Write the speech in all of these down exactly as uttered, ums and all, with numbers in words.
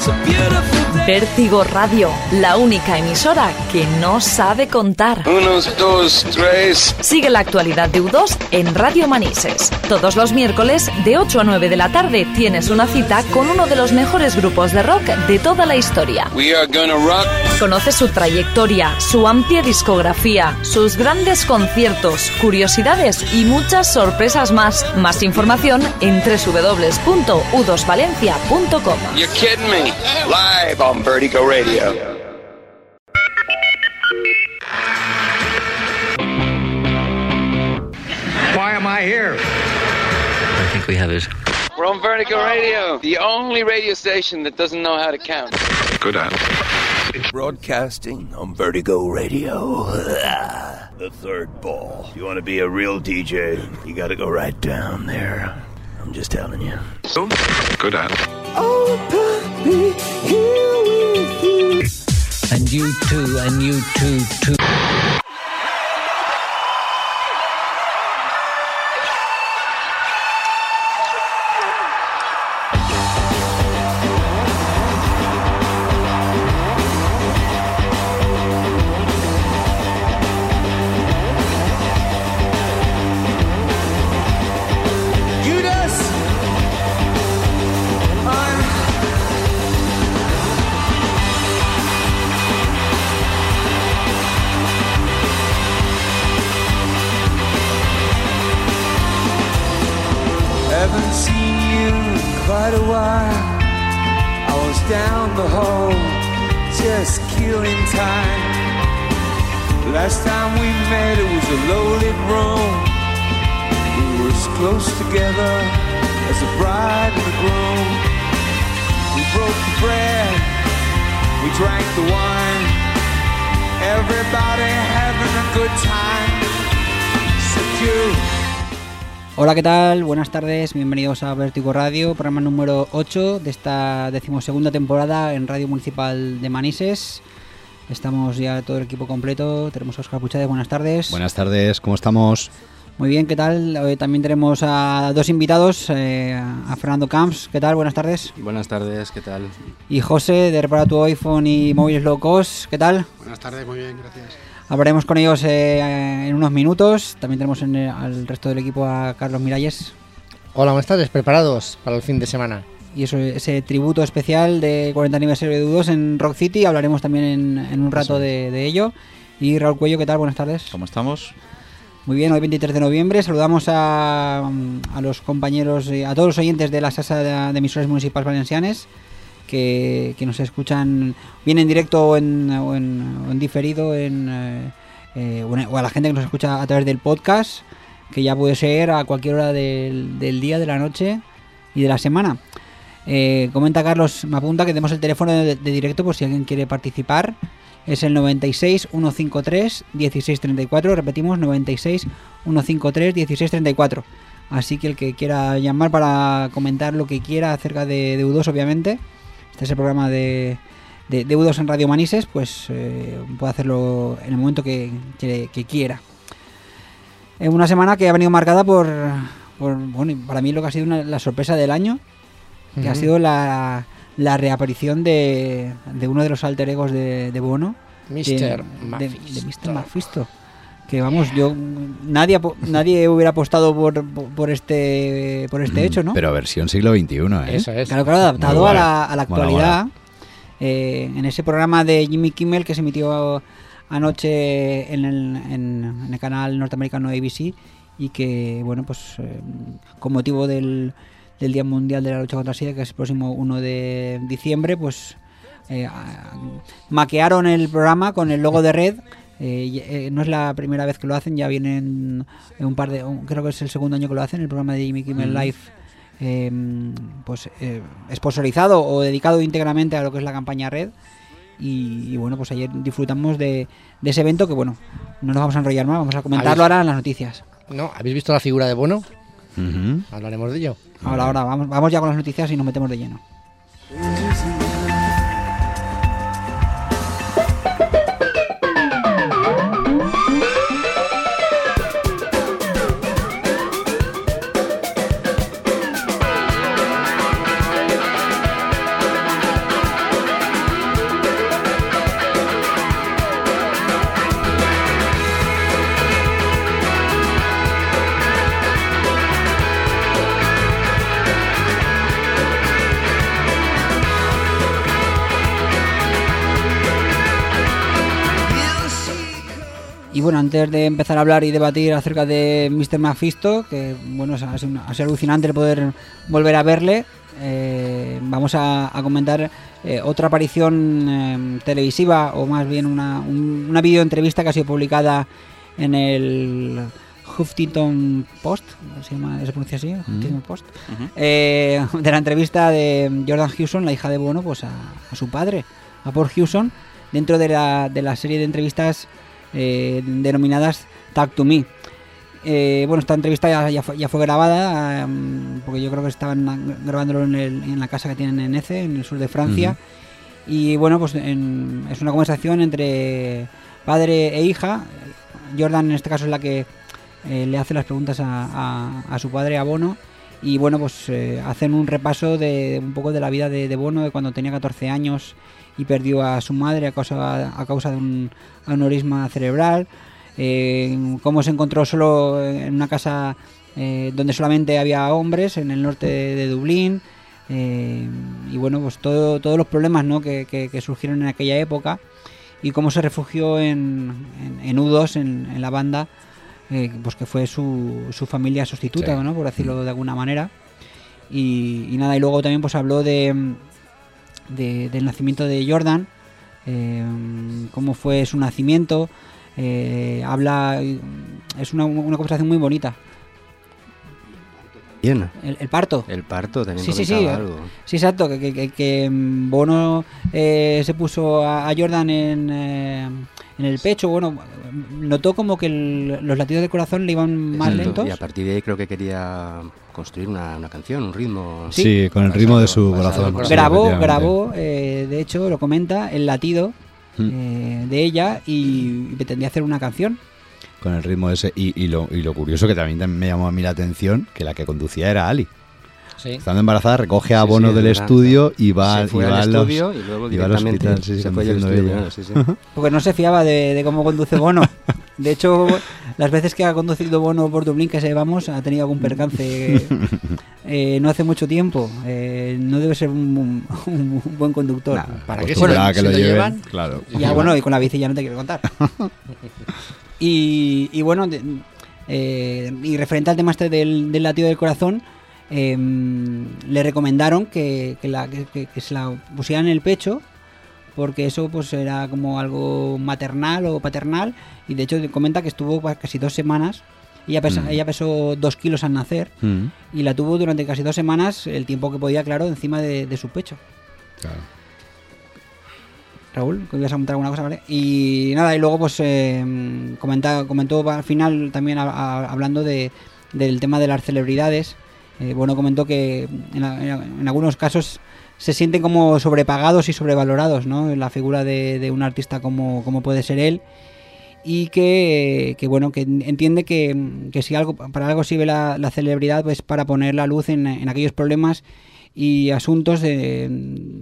Vértigo Radio, la única emisora que no sabe contar. Unos, dos, tres. Sigue la actualidad de U dos en Radio Manises. Todos los miércoles, de ocho a nueve de la tarde, tienes una cita con uno de los mejores grupos de rock de toda la historia. We are gonna rock. Conoce su trayectoria, su amplia discografía, sus grandes conciertos, curiosidades y muchas sorpresas más. Más información en doble u doble u doble u punto u dos valencia punto com. You're kidding me. Live on Vertigo Radio. Why am I here? I think we have it. We're on Vertigo Radio, the only radio station that doesn't know how to count. Good at it. Broadcasting on Vertigo Radio. The third ball. If you want to be a real D J, you got to go right down there. I'm just telling you. So, good at it. Oh, puppy, here with you. And you too, and you too, too. Haven't seen you in quite a while. I was down the hall, just killing time. Last time we met, it was a low-lit room. We were as close together as the bride and the groom. We broke the bread, we drank the wine. Everybody having a good time, except you. Hola, ¿qué tal? Buenas tardes, bienvenidos a Vértigo Radio, programa número ocho de esta decimosegunda temporada en Radio Municipal de Manises. Estamos ya todo el equipo completo, tenemos a Óscar Puchades, buenas tardes. Buenas tardes, ¿cómo estamos? Muy bien, ¿qué tal? Hoy también tenemos a dos invitados, eh, a Fernando Camps, ¿qué tal? Buenas tardes. Buenas tardes, ¿qué tal? Y José, de Repara tu iPhone y Móviles Low Cost, ¿qué tal? Buenas tardes, muy bien, gracias. Hablaremos con ellos eh, en unos minutos. También tenemos en el, al resto del equipo a Carlos Miralles. Hola, buenas tardes, preparados para el fin de semana. Y eso, ese tributo especial de cuarenta aniversario de U dos en Rock City, hablaremos también en, en un rato de, de ello. Y Raúl Cuello, ¿qué tal? Buenas tardes. ¿Cómo estamos? Muy bien, hoy veintitrés de noviembre. Saludamos a, a los compañeros, a todos los oyentes de la S A S A de, de emisoras municipales valencianes que, que nos escuchan bien en directo o en, o en, o en diferido en, eh, eh, o a la gente que nos escucha a través del podcast, que ya puede ser a cualquier hora del, del día, de la noche y de la semana. Eh, comenta Carlos, me apunta que tenemos el teléfono de, de directo por si alguien quiere participar. Es el noventa y seis, ciento cincuenta y tres, dieciséis treinta y cuatro. Repetimos, noventa y seis, ciento cincuenta y tres, dieciséis treinta y cuatro. Así que el que quiera llamar para comentar lo que quiera acerca de, de U dos, obviamente, este es el programa de, de, de U dos en Radio Manises, pues eh, puede hacerlo en el momento que, que, que quiera. Es una semana que ha venido marcada por, por, bueno, para mí lo que ha sido una, la sorpresa del año, que uh-huh. ha sido la, la reaparición de, de uno de los alter egos de, de Bono, mister de, de, de mister Mephisto. Que vamos, yo nadie nadie hubiera apostado por, por este por este hecho, ¿no? Pero versión siglo veintiuno, ¿eh? Eso es. Claro, claro, adaptado a la, a la actualidad. Eh, en ese programa de Jimmy Kimmel que se emitió anoche en el, en, en el canal norteamericano A B C y que, bueno, pues eh, con motivo del, del Día Mundial de la Lucha contra el SIDA, que es el próximo uno de diciembre, pues eh, maquearon el programa con el logo de Red. Eh, eh, no es la primera vez que lo hacen, ya vienen un par de, un, creo que es el segundo año que lo hacen, el programa de Jimmy Kimmel Live, eh, pues eh, sponsorizado o dedicado íntegramente a lo que es la campaña Red. Y, y bueno, pues ayer disfrutamos de, de ese evento que, bueno, no nos vamos a enrollar más, vamos a comentarlo ahora en las noticias. ¿No? ¿Habéis visto la figura de Bono? Uh-huh. Hablaremos de ello. Ahora, ahora, vamos, vamos ya con las noticias y nos metemos de lleno. Y bueno, antes de empezar a hablar y debatir acerca de míster Mephisto, que bueno, ha sido, una, ha sido alucinante el poder volver a verle, eh, vamos a, a comentar eh, otra aparición eh, televisiva, o más bien una, un, una videoentrevista que ha sido publicada en el Huffington Post, ¿se llama? ¿Se pronuncia así? Huffington Post. Uh-huh. Eh, de la entrevista de Jordan Hewson, la hija de Bono, pues a, a su padre, a Paul Hewson, dentro de la, de la serie de entrevistas Eh, denominadas Talk to Me. Eh, bueno, esta entrevista ya, ya, fue, ya fue grabada, um, porque yo creo que estaban grabándolo en, el, en la casa que tienen en Ece, en el sur de Francia. Uh-huh. Y bueno, pues en, es una conversación entre padre e hija. Jordan en este caso es la que eh, le hace las preguntas a, a, a su padre, a Bono. Y bueno, pues eh, hacen un repaso de un poco de la vida de, de Bono, de cuando tenía catorce años y perdió a su madre a causa, a causa de un aneurisma cerebral, eh, cómo se encontró solo en una casa eh, donde solamente había hombres, en el norte de, de Dublín, eh, y bueno, pues todo, todos los problemas, ¿no?, que, que, que surgieron en aquella época, y cómo se refugió en, en, en U dos, en, en la banda, eh, pues que fue su, su familia sustituta, sí, ¿no?, por decirlo de alguna manera. Y, y nada, y luego también pues habló de De, del nacimiento de Jordan, eh, cómo fue su nacimiento, eh, habla, es una, una conversación muy bonita. Bien. El, el parto. El parto también. Sí, sí, sí. Algo. Sí, exacto. Que, que, que, que Bono eh, se puso a, a Jordan en, eh, en el pecho. Bueno, notó como que el, los latidos del corazón le iban más Exacto. lentos. Y a partir de ahí creo que quería construir una, una canción, un ritmo. Sí, sí, con el ritmo de su corazón. corazón. Grabó, grabó, eh, de hecho, lo comenta, el latido mm. eh, de ella, y pretendía hacer una canción. Con el ritmo ese. Y, y, lo, y lo curioso, que también me llamó a mí la atención, que la que conducía era Ali. Sí. Estando embarazada, recoge a sí, Bono sí, del verdad, estudio y va, se fue y va al los, estudio y luego y va al hospital. Sí, se fue al estudio. Sí, sí. Porque no se fiaba de, de cómo conduce Bono. De hecho, las veces que ha conducido Bono por Dublín, que sepamos, ha tenido algún percance eh, no hace mucho tiempo. Eh, no debe ser un, un, un buen conductor. Nah, ¿Para qué bueno, se que lo, lo se lleven? llevan? Claro. Ya, bueno, y con la bici ya no te quiero contar. Y, y bueno, de, eh, y referente al tema este del, del latido del corazón, eh, le recomendaron que, que, la, que, que se la pusieran en el pecho, porque eso pues era como algo maternal o paternal, y de hecho comenta que estuvo casi dos semanas. Ella, pesa, mm. ella pesó dos kilos al nacer mm. y la tuvo durante casi dos semanas, el tiempo que podía, claro, encima de, de su pecho. Claro. Raúl, que ibas a contar alguna cosa, ¿vale? Y nada, y luego pues eh, comenta, comentó al final también a, a, hablando de, del tema de las celebridades. Eh, bueno, comentó que en, en, en algunos casos se sienten como sobrepagados y sobrevalorados, ¿no?, en la figura de, de un artista como, como puede ser él, y que, que bueno, que entiende que, que si algo para algo sirve la, la celebridad, pues para poner la luz en, en aquellos problemas y asuntos de,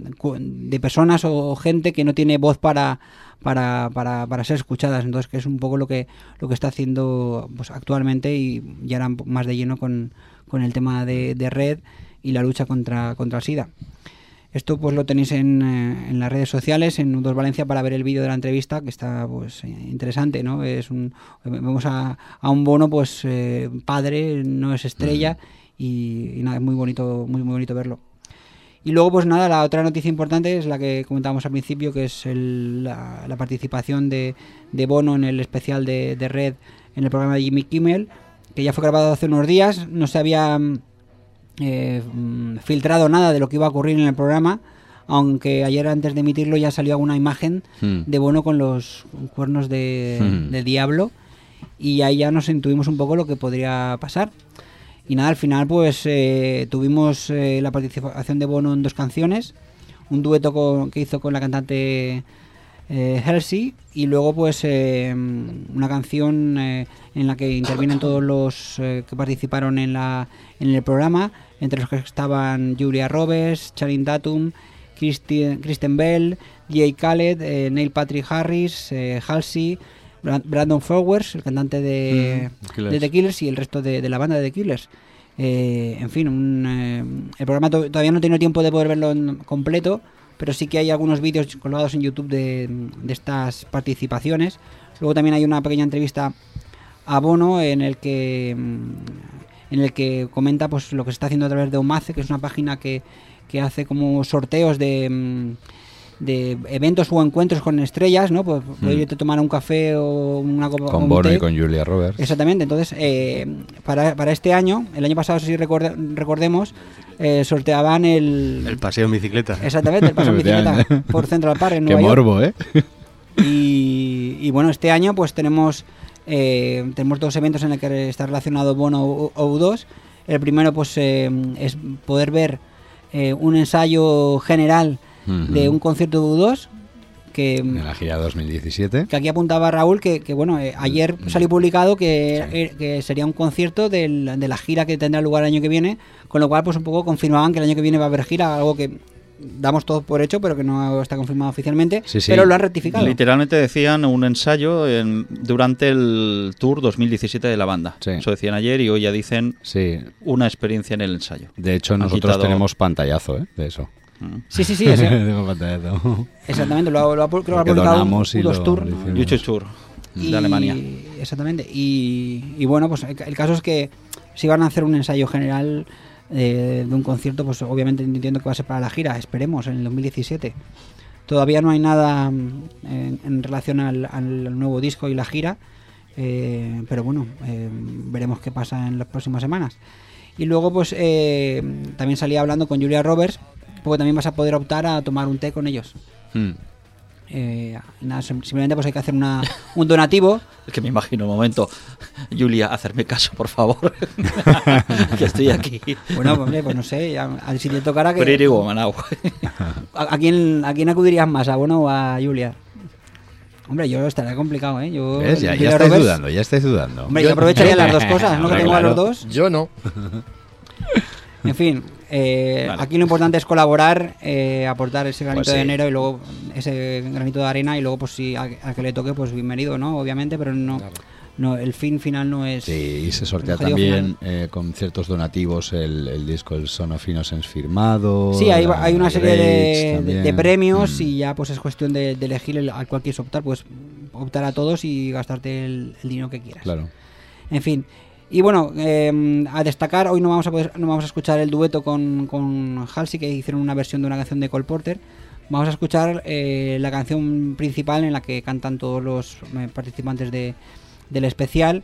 de personas o gente que no tiene voz para para, para, para ser escuchadas. Entonces, que es un poco lo que lo que está haciendo pues actualmente, y ya ahora más de lleno con, con el tema de, de Red y la lucha contra, contra el SIDA. Esto pues lo tenéis en, eh, en las redes sociales, en U dos Valencia, para ver el vídeo de la entrevista, que está pues interesante, ¿no? Es un, vemos a, a un Bono pues eh, padre, no es estrella, mm. y, y nada, es muy bonito, muy muy bonito verlo. Y luego pues nada, la otra noticia importante es la que comentábamos al principio, que es el, la, la participación de, de Bono en el especial de, de Red en el programa de Jimmy Kimmel, que ya fue grabado hace unos días. No se había Eh, filtrado nada de lo que iba a ocurrir en el programa, aunque ayer antes de emitirlo ya salió alguna imagen mm. de Bono con los cuernos de, mm. de diablo, y ahí ya nos intuimos un poco lo que podría pasar. Y nada, al final pues eh, tuvimos eh, la participación de Bono en dos canciones, un dueto con, que hizo con la cantante eh, Halsey, y luego pues eh, una canción eh, en la que intervienen todos los eh, que participaron en la en el programa, entre los que estaban Julia Roberts, Channing Tatum, Kristen, Kristen Bell, J. Khaled, eh, Neil Patrick Harris, eh, Halsey, Brandon Flowers, el cantante de, mm, de The Killers, y el resto de, de la banda de The Killers. Eh, en fin, un, eh, el programa to- todavía no he tenido tiempo de poder verlo en completo, pero sí que hay algunos vídeos colgados en YouTube de, de estas participaciones. Luego también hay una pequeña entrevista a Bono en el que en el que comenta pues lo que se está haciendo a través de Omaze, que es una página que, que hace como sorteos de, de eventos o encuentros con estrellas, ¿no? Pues mm. puedes irte a tomar un café o una copa con Bono y con Julia Roberts. Exactamente. Entonces, eh, para, para este año, el año pasado, si recorde, recordemos, eh, sorteaban el... El paseo en bicicleta. Exactamente, el paseo en bicicleta por Central Park en Nueva York. Qué morbo, ¿eh? Y, y bueno, este año pues tenemos eh, tenemos dos eventos en los que está relacionado Bono o U dos. El primero pues eh, es poder ver eh, un ensayo general uh-huh. de un concierto de U dos que en la gira dos mil diecisiete, que aquí apuntaba Raúl que, que bueno eh, ayer salió publicado que, sí. eh, que sería un concierto del, de la gira que tendrá lugar el año que viene, con lo cual pues un poco confirmaban que el año que viene va a haber gira, algo que damos todo por hecho, pero que no está confirmado oficialmente, sí, sí. pero lo han rectificado. Literalmente decían un ensayo en, durante el Tour dos mil diecisiete de la banda. Sí. Eso decían ayer y hoy ya dicen sí. una experiencia en el ensayo. De hecho, han nosotros quitado... tenemos pantallazo ¿eh? de eso. Sí, sí, sí. Tengo pantallazo. Exactamente, lo, lo, creo que lo ha publicado U dos Tour. YouTube Tour y, de Alemania. Exactamente. Y, y bueno, pues el, el caso es que si van a hacer un ensayo general Eh, de un concierto, pues obviamente entiendo que va a ser para la gira, esperemos, en el dos mil diecisiete. Todavía no hay nada en, en relación al, al nuevo disco y la gira, eh, pero bueno, eh, veremos qué pasa en las próximas semanas. Y luego pues eh, también salía hablando con Julia Roberts, porque también vas a poder optar a tomar un té con ellos. Hmm. Eh, nada, simplemente pues hay que hacer una, un donativo. Es que me imagino un momento, Julia, hacerme caso, por favor, que estoy aquí. Bueno, hombre, pues no sé, ya, si te tocara que... Pretty woman, ¿A, a, quién, ¿A quién acudirías más, a Bono o a Julia? Hombre, yo estaría complicado, ¿eh? Yo, ¿Ves? Ya, ya estáis Roberts, dudando, ya estáis dudando. Hombre, yo, yo aprovecharía yo, las dos cosas, ¿no? Que tengo claro. a los dos. Yo no. En fin, eh, vale. aquí lo importante es colaborar, eh, aportar ese granito pues sí. de dinero y luego ese granito de arena y luego pues si a, a que le toque pues bienvenido, ¿no? Obviamente, pero no, claro. no el fin final no es... Sí, y se sortea también eh, con ciertos donativos el, el disco El Son of Innocence firmado. Sí, hay, hay una serie de, de, de premios mm. y ya pues es cuestión de, de elegir el, al cual quieres optar, pues optar a todos y gastarte el, el dinero que quieras. Claro. En fin. Y bueno, eh, a destacar, hoy no vamos a poder, no vamos a escuchar el dueto con, con Halsey, que hicieron una versión de una canción de Cole Porter. Vamos a escuchar eh, la canción principal en la que cantan todos los eh, participantes de, del especial.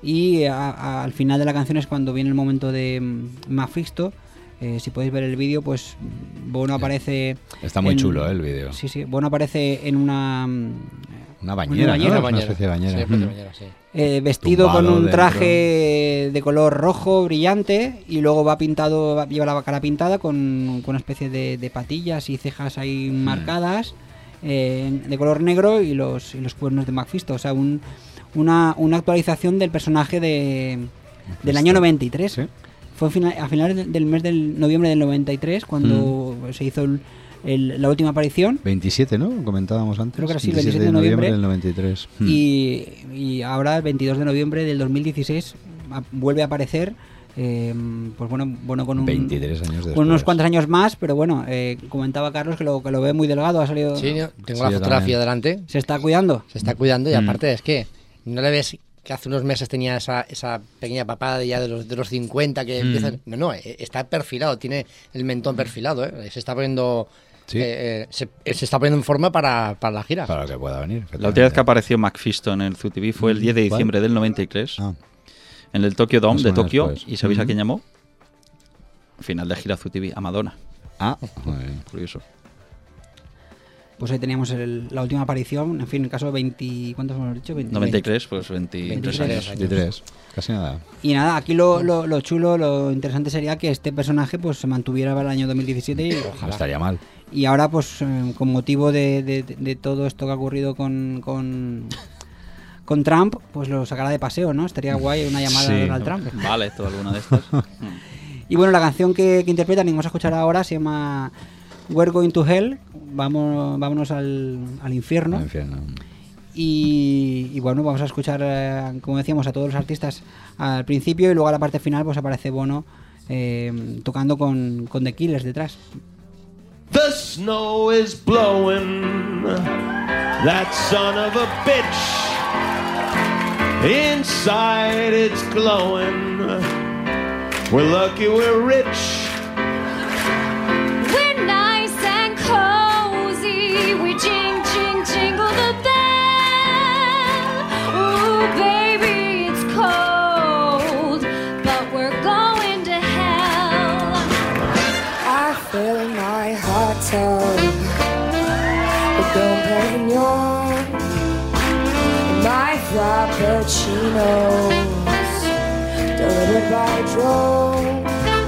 Y a, a, al final de la canción es cuando viene el momento de um, Mephisto. Eh, si podéis ver el vídeo, pues Bono aparece... Está muy en, chulo, ¿eh? El vídeo. Sí, sí, Bono aparece en una... Una bañera, una, bañera, ¿no? una, bañera. una especie de bañera. Sí, especie de bañera, sí. Eh, vestido Tumbado con un traje dentro. de color rojo brillante y luego va pintado, va, lleva la cara pintada con, con una especie de, de patillas y cejas ahí mm. marcadas eh, de color negro y los, y los cuernos de Mephisto. O sea, un, una, una actualización del personaje de, del año noventa y tres. ¿Sí? Fue final, a finales del mes de noviembre del noventa y tres cuando mm. se hizo el, el, la última aparición. veintisiete, ¿no? Comentábamos antes. Creo que era así, veintisiete de noviembre del noventa y tres. Y, y ahora, el veintidós de noviembre del dos mil dieciséis, a, vuelve a aparecer. Eh, pues bueno, bueno con, un, veintitrés años después. con unos cuantos años más, pero bueno, eh, comentaba Carlos que lo, que lo ve muy delgado. Ha salido. Sí, tengo sí, la fotografía delante. Se está cuidando. Se está cuidando y mm. aparte es que no le ves que hace unos meses tenía esa, esa pequeña papada ya de los, de los cincuenta que mm. empiezan... No, no, está perfilado, tiene el mentón perfilado, ¿eh? Se está poniendo... Sí. Eh, eh, se, se está poniendo en forma para, para la gira. Para que pueda venir. La última vez que apareció Mephisto en el Zoo T V fue el diez de diciembre del noventa y tres, ah. en el Tokyo Dome de Tokio. Después. ¿Y sabéis uh-huh. a quién llamó? Final de gira Zoo T V, a Madonna. Ah, curioso. Pues ahí teníamos el, la última aparición, en fin, en el caso veinte... ¿Cuántos hemos dicho? veinte, noventa y tres, pues veintitrés años. veintitrés, casi nada. Y nada, aquí lo, lo, lo chulo, lo interesante sería que este personaje pues se mantuviera para el año dos mil diecisiete y ojalá. No estaría mal. Y ahora pues eh, con motivo de, de, de todo esto que ha ocurrido con, con, con Trump, pues lo sacará de paseo, ¿no? Estaría guay una llamada sí, de Donald Trump. Vale, toda alguna de estas. Y bueno, la canción que, que interpretan y vamos a escuchar ahora se llama We're Going to Hell. Vamos, vámonos al, al infierno. Al infierno. Y, y bueno, vamos a escuchar, eh, como decíamos, a todos los artistas al principio y luego a la parte final pues aparece Bono eh, tocando con, con The Killers detrás. The snow is blowing, that son of a bitch. Inside it's glowing, we're lucky we're rich. We're nice and cozy, we jing, jing, jingle the bell. Ooh, baby, it's cold, but we're going to hell. I fill my hot tub with Dom Perignon, my frappuccinos delivered by drone.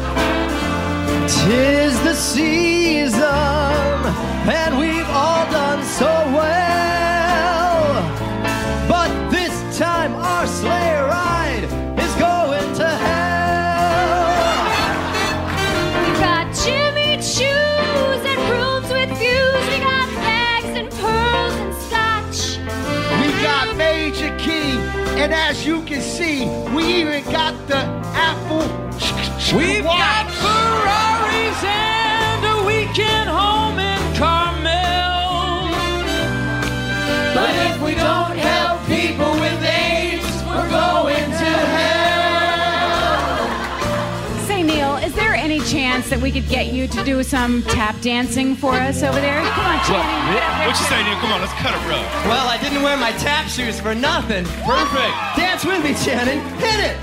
Tis the season, and we've all done so well. But this time our sleigh ride is going to hell. We've got Jimmy Choos and rooms with views. We got bags and pearls and scotch. We got Major Key, and as you can see, we even got the Apple We've got Ferraris and a weekend home in Carmel. But if we don't help people with AIDS, we're going to hell. Say, Neil, is there any chance that we could get you to do some tap dancing for us over there? Come on, Channing. What, what you say, Neil? Come on, let's cut it rough. Well, I didn't wear my tap shoes for nothing. Perfect. Dance with me, Channing. Hit it.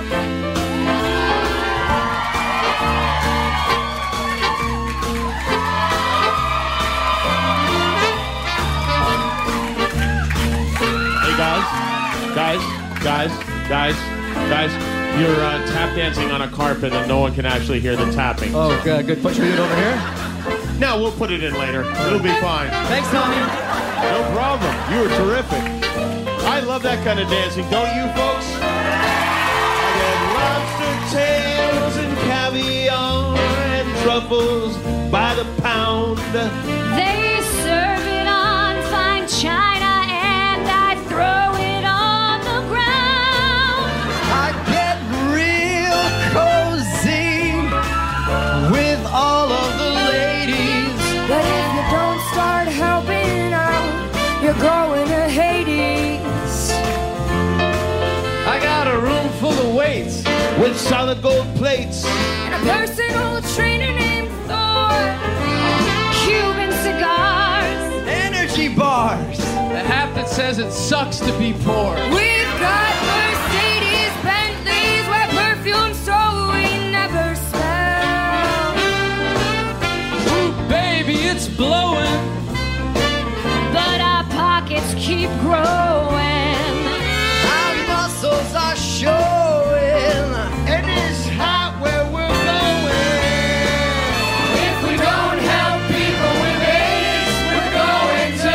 Hey guys, guys, guys, guys, guys, you're uh, tap dancing on a carpet and no one can actually hear the tapping. Oh, good, good. Put your it over here. No, we'll put it in later. It'll be fine. Thanks, Tommy. No problem. You were terrific. I love that kind of dancing, don't you, folks? I get lobster tails and caviar and truffles by the pound. They serve it on fine china and I throw it on the ground. I get real cozy with all of the ladies. But if you don't start helping out, you're going to Hades. I got a room full of weights with solid gold plates. And a personal trainer named Thor. Cuban cigars. Energy bars. The hat that says it sucks to be poor. We've got Mercedes Bentleys where perfume so we never smell. Ooh, baby, it's blowing. But our pockets keep growing. Our muscles are showing. It is hot where we're going. If we don't help people with AIDS, we're going to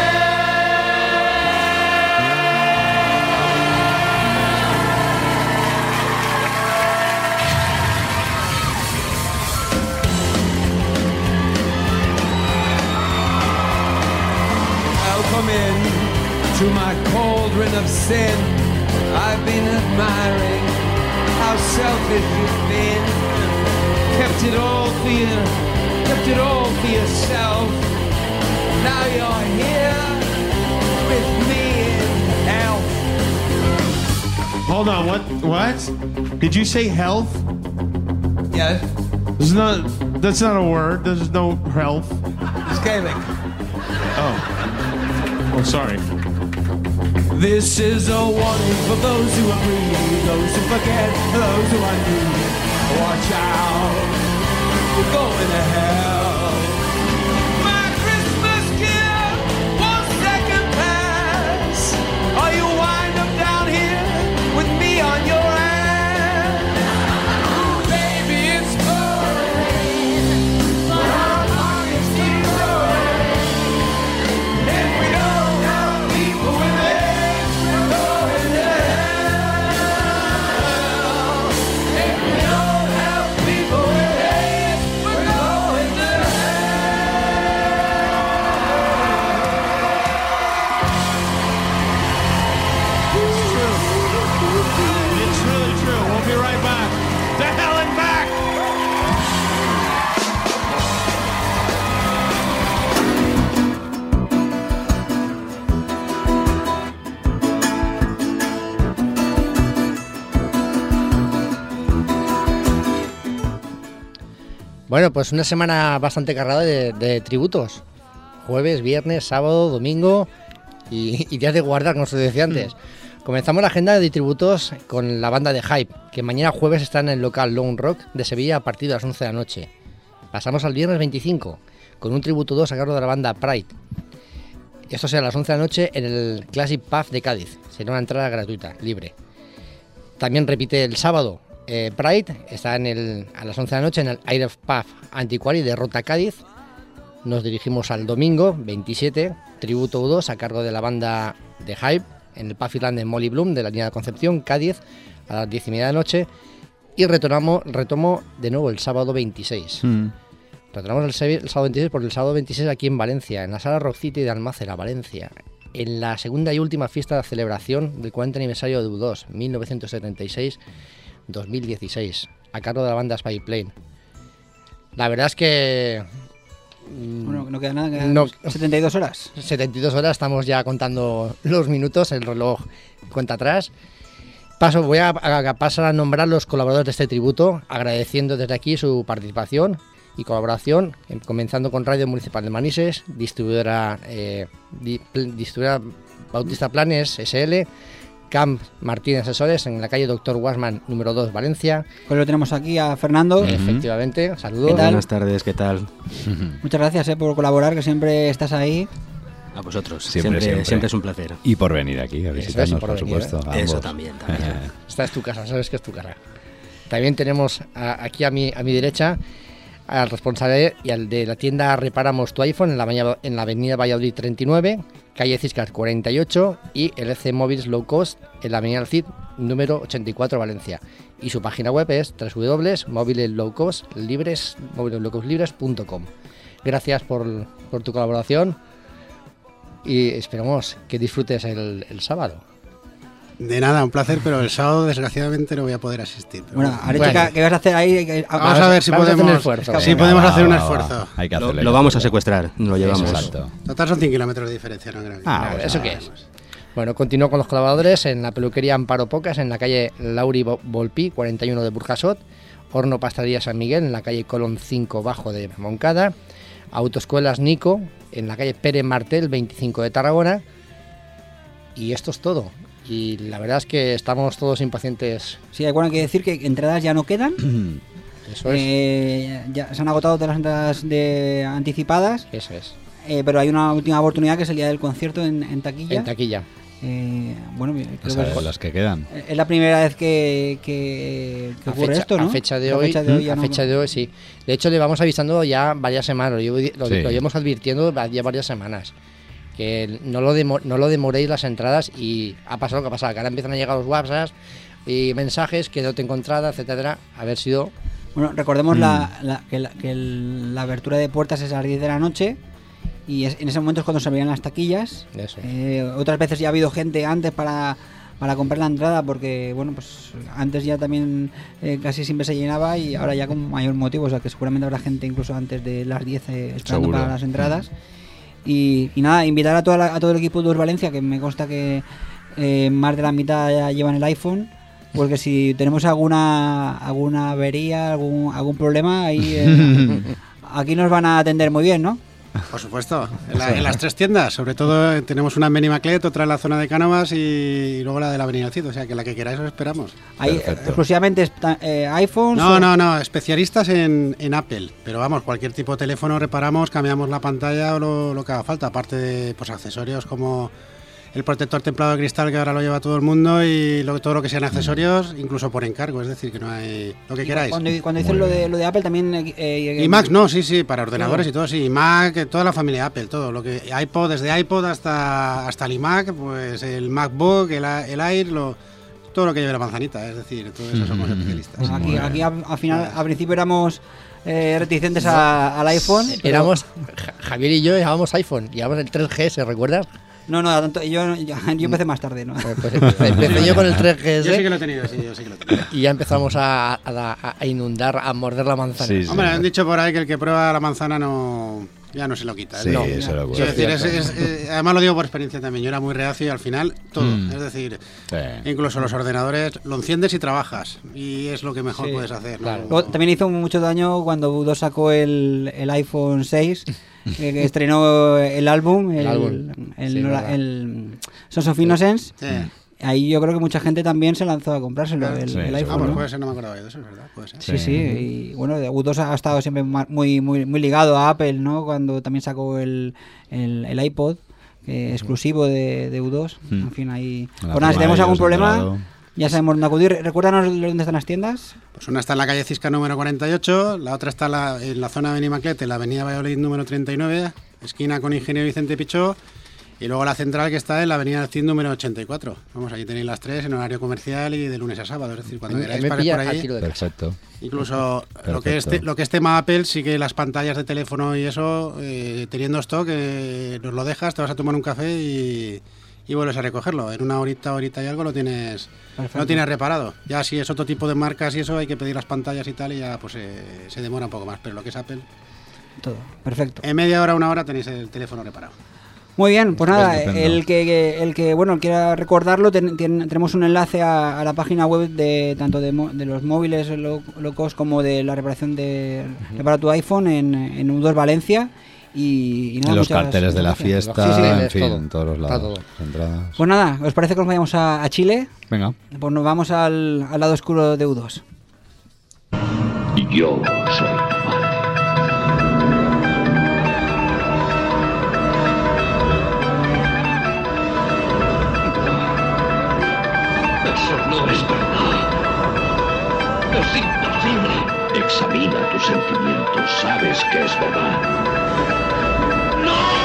I'll come in to my cauldron of sin. I've been admiring how selfish you've been. Kept it all for you, kept it all for yourself. Now you're here with me in hell. Hold on, what? What? Did you say health? Yes, This is not. That's not a word. There's no health. it's Gaelic. Oh. Oh, sorry. This is a warning for those who agree, those who forget, those who undo. Watch out, you're going to hell. My Christmas gift was second class. Are you wind up down here with me on your ass? Ooh, baby, it's pouring, but our pockets keep growing. If we don't help people with AIDS, we're going to hell. If we don't help people with AIDS, we're going to hell. Bueno, pues una semana bastante cargada de, de tributos. Jueves, viernes, sábado, domingo y, y días de guardar, como os decía antes. Mm. Comenzamos la agenda de tributos con la banda de Hype, que mañana jueves está en el local Lone Rock de Sevilla a partir de las once de la noche. Pasamos al viernes veinticinco, con un tributo dos a cargo de la banda Pride. Esto será a las once de la noche en el Classic Pub de Cádiz. Será una entrada gratuita, libre. También repite el sábado. Eh, Pride está en el, a las once de la noche en el Air Pub Antiquari de Rota Cádiz. Nos dirigimos al domingo veintisiete, tributo U dos a cargo de la banda de Hype en el Pub Irland de Molly Bloom de la línea de Concepción, Cádiz, a las diez y media de la noche. Y retomamos, retomo de nuevo el sábado veintiséis. Mm. Retomamos el, el sábado veintiséis porque el sábado veintiséis aquí en Valencia, en la sala Rock City de Almácera, Valencia, en la segunda y última fiesta de celebración del cuarenta aniversario de U dos, mil novecientos setenta y seis a dos mil dieciséis, a cargo de la banda Spy Plane. La verdad es que... Bueno, no queda nada, quedan no, setenta y dos horas. setenta y dos horas, estamos ya contando los minutos, el reloj cuenta atrás. Paso, voy a, a, a pasar a nombrar los colaboradores de este tributo, agradeciendo desde aquí su participación y colaboración, comenzando con Radio Municipal de Manises, distribuidora, eh, di, distribuidora Bautista Planes S L, Camp Martín Asesores en la calle Doctor Guasman número dos, Valencia. Pues lo tenemos aquí a Fernando. Uh-huh. Efectivamente, saludos. ¿Qué tal? Buenas tardes, ¿qué tal? Muchas gracias eh, por colaborar, que siempre estás ahí. A vosotros, siempre, siempre, siempre. siempre es un placer. Y por venir aquí a visitarnos, por, por venir, supuesto. ¿eh? Eso también, también. Esta es tu casa, sabes que es tu casa. También tenemos a, aquí a mi, a mi derecha al responsable y al de la tienda Reparamos tu iPhone en la, en la avenida Valladolid treinta y nueve, calle Ciscar cuarenta y ocho, y el E C Móviles Low Cost en la avenida Alcid número ochenta y cuatro, Valencia. Y su página web es doble u doble u doble u punto móviles low cost libres punto com. Gracias por, por tu colaboración y esperamos que disfrutes el, el sábado. De nada, un placer, pero el sábado desgraciadamente no voy a poder asistir. Bueno, bueno. Arechica, ¿qué vas a hacer ahí? Que, a, vamos a ver si podemos, hacer, esfuerzo, si podemos no, hacer un esfuerzo. Hay que lo, lo vamos a secuestrar, lo llevamos. Exacto. Total son cien kilómetros de diferencia, no creo que ah, no, ¿eso qué es? Bueno, continúo con los colaboradores en la peluquería Amparo Pocas, en la calle Lauri Volpi, cuarenta y uno de Burjasot, Horno Pastelería San Miguel, en la calle Colón cinco Bajo de Moncada, Autoescuelas Nico, en la calle Pérez Martel, veinticinco de Tarragona, y esto es todo. Y la verdad es que estamos todos impacientes. Sí, hay bueno que decir que entradas ya no quedan. Eso es. Eh, ya se han agotado todas las entradas de anticipadas. Eso es. Eh, pero hay una última oportunidad que es el día del concierto en, en taquilla. En taquilla. Eh, bueno, creo que es, las que quedan. Es la primera vez que, que, que ocurre fecha, esto, ¿no? A fecha de hoy, a fecha de hoy, a no, fecha de hoy sí. De hecho, le vamos avisando ya varias semanas. Lo, lo, sí. lo llevamos advirtiendo ya varias semanas. Que no lo, demo, no lo demoréis las entradas, y ha pasado lo que ha pasado, que ahora empiezan a llegar los WhatsApps y mensajes que no te he encontrado, etcétera. Haber sido... Bueno, recordemos mm. la, la, que, la, que el, la abertura de puertas es a las diez de la noche, y es, en ese momento es cuando se abrían las taquillas. Eso. Eh, otras veces ya ha habido gente antes para, para comprar la entrada, porque bueno, pues antes ya también eh, casi siempre se llenaba, y ahora ya con mayor motivo, o sea que seguramente habrá gente incluso antes de las diez eh, esperando Seguro. para las entradas. Mm. Y, y nada, invitar a, toda la, a todo el equipo de U dos Valencia, que me consta que eh, más de la mitad ya llevan el iPhone, porque si tenemos alguna alguna avería, algún algún problema, ahí eh, aquí nos van a atender muy bien, ¿no? Por supuesto, en, la, en las tres tiendas, sobre todo tenemos una en Benimaclet, otra en la zona de Cánovas y luego la de la Avenida Cid, o sea que la que queráis os esperamos. ¿Hay exclusivamente eh, iPhones? No, o... no, no, especialistas en, en Apple, pero vamos, cualquier tipo de teléfono reparamos, cambiamos la pantalla o lo, lo que haga falta, aparte de pues accesorios como el protector templado de cristal, que ahora lo lleva todo el mundo, y lo, todo lo que sean accesorios, incluso por encargo, es decir, que no hay lo que queráis. Cuando, cuando dices lo de, lo de Apple también... Eh, eh, y Mac, no, sí, sí, para ordenadores no. y todo, sí, Mac, toda la familia Apple, todo, lo que iPod, desde iPod hasta, hasta el iMac, pues el MacBook, el, el Air, lo... todo lo que lleve la manzanita, es decir, todo eso somos especialistas. Pues aquí, aquí al final, al principio éramos eh, reticentes a, al iPhone. Éramos, Javier y yo llevábamos iPhone, llevábamos el tres G, ¿se recuerdas? No, no, tanto, yo, yo, yo empecé más tarde, ¿no? Pues, pues empecé, empecé yo con el tres G. Yo sí que lo he tenido, sí, yo sí que lo he tenido. Y ya empezamos a, a, a inundar, a morder la manzana. Sí, sí, Hombre, sí. Han dicho por ahí que el que prueba la manzana no... ya no se lo quita. Sí, no, eso ya. lo Quiero decir, es, es, es, además lo digo por experiencia también, yo era muy reacio y al final todo, mm. es decir, sí. incluso los ordenadores lo enciendes y trabajas y es lo que mejor sí. puedes hacer. ¿no? Claro. Luego, también hizo mucho daño cuando U dos sacó el, el iPhone seis, eh, que estrenó el álbum, el, el, álbum. el, sí, el, el Sons of Innocence. Sí. Ahí yo creo que mucha gente también se lanzó a comprárselo, el, sí, el iPhone. Ah, pues ¿no? puede ser, no me acordaba de eso, es verdad, puede ser. Sí, sí, y bueno, U dos ha estado siempre muy muy muy ligado a Apple, ¿no? Cuando también sacó el, el, el iPod, eh, exclusivo de, de U dos. Mm. En fin, ahí... Pues nada, si tenemos algún problema, ya sabemos dónde acudir. Recuérdanos dónde están las tiendas. Pues una está en la calle Cisca número cuarenta y ocho, la otra está en la, en la zona de Benimaclet, en la avenida Valladolid número treinta y nueve, esquina con Ingeniero Vicente Pichó. Y luego la central que está en la avenida del Cid número ochenta y cuatro. Vamos, allí tenéis las tres en horario comercial y de lunes a sábado. Es decir, cuando queráis pasar por allí. Perfecto. Incluso Perfecto. Lo, que es te, lo que es tema Apple, sí que las pantallas de teléfono y eso, eh, teniendo stock, eh, nos lo dejas, te vas a tomar un café y, y vuelves a recogerlo. En una horita, horita y algo lo tienes, lo tienes reparado. Ya si es otro tipo de marcas y eso, hay que pedir las pantallas y tal y ya pues eh, se demora un poco más. Pero lo que es Apple... Todo, perfecto. En media hora, una hora tenéis el teléfono reparado. Muy bien, pues nada, el que el que bueno quiera recordarlo, ten, ten, tenemos un enlace a, a la página web de tanto de, de los móviles locos como de la reparación de uh-huh. repara tu iPhone en, en U dos Valencia y, y nada, en los carteles de la fiesta, sí, sí, en fin, todo. en todos los lados. Entradas. Pues nada, ¿os parece que nos vayamos a, a Chile? Venga. Pues nos vamos al, al lado oscuro de U dos. Yo soy no es verdad. Es imposible. Examina tus sentimientos. Sabes que es verdad. ¡No!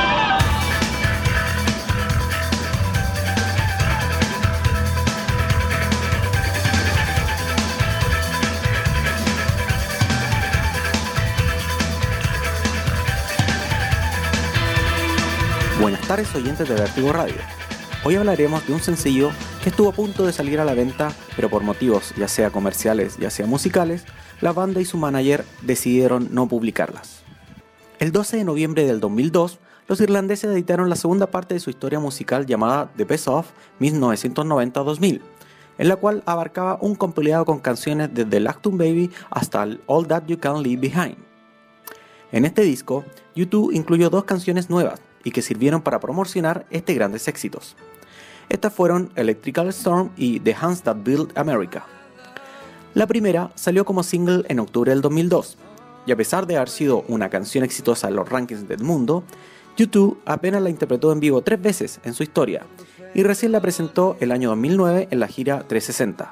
Buenas tardes, oyentes de Vértigo Radio. Hoy hablaremos de un sencillo que estuvo a punto de salir a la venta, pero por motivos ya sea comerciales, ya sea musicales, la banda y su manager decidieron no publicarlas. El doce de noviembre del dos mil dos, los irlandeses editaron la segunda parte de su historia musical llamada The Best Of mil novecientos noventa a dos mil, en la cual abarcaba un compilado con canciones desde el Achtung Baby hasta el All That You Can Leave Behind. En este disco, U dos incluyó dos canciones nuevas y que sirvieron para promocionar este grandes éxitos. Estas fueron Electrical Storm y The Hands That Built America. La primera salió como single en octubre del dos mil dos, y a pesar de haber sido una canción exitosa en los rankings del mundo, U dos apenas la interpretó en vivo tres veces en su historia, y recién la presentó el año dos mil nueve en la gira trescientos sesenta.